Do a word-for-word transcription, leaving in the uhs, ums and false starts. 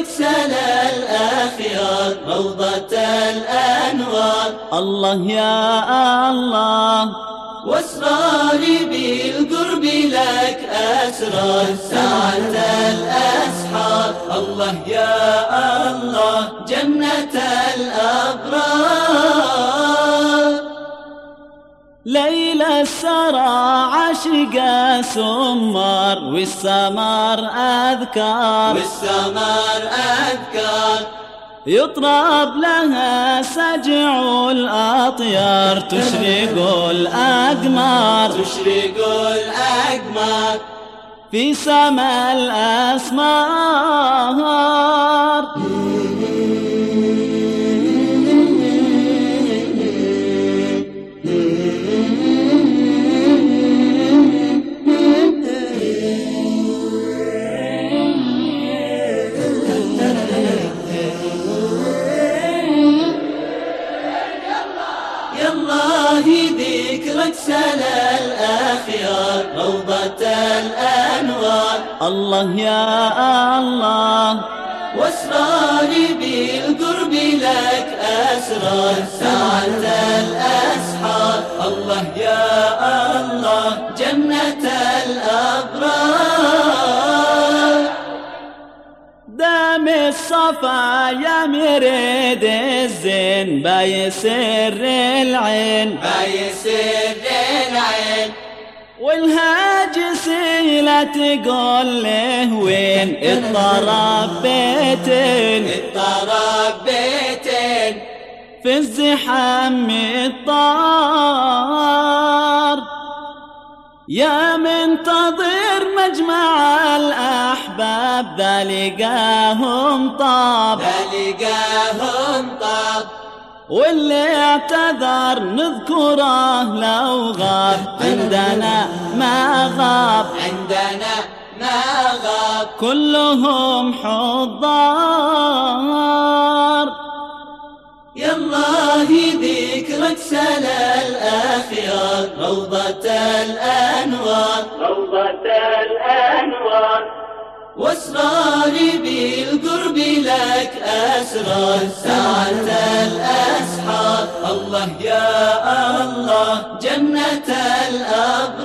لك سلا الأخيار روضة الأنوار. الله يا الله واسراري بالقرب لك أسرار ساعة الأسحار. الله يا الله جنة الأبرار. ليل السرى عشق سمار والسمار أذكار والسمار أذكار. يطرب لها سجع الأطيار تشرق الأقمار تشرق الأقمار في سما الأسمار. ذكرك سلا الأخيار روضة الأنوار. الله يا الله واسراري بالقرب لك أسرار ساعة الأسحار. الله يا الله جنة الأبرار. دام الصفا يا مريد الزين بايسر العين بايسر العين. والهاجس لا تقول له وين الطرب بيتين الطرب بيتين في الزحام الطار. يا منتظر مجمع الأحباب ذا لقاهم طاب ذا لقاهم طاب. واللي اعتذر نذكره لو غاب عندنا ما غاب عندنا ما غاب. كلهم حضار. يا الله ذكرك سلا الأخيار روضة الأنوار روضة الأنوار. واسراري بالقرب لك أسرار ساعة الأسحار. الله يا الله جنة الأبرار.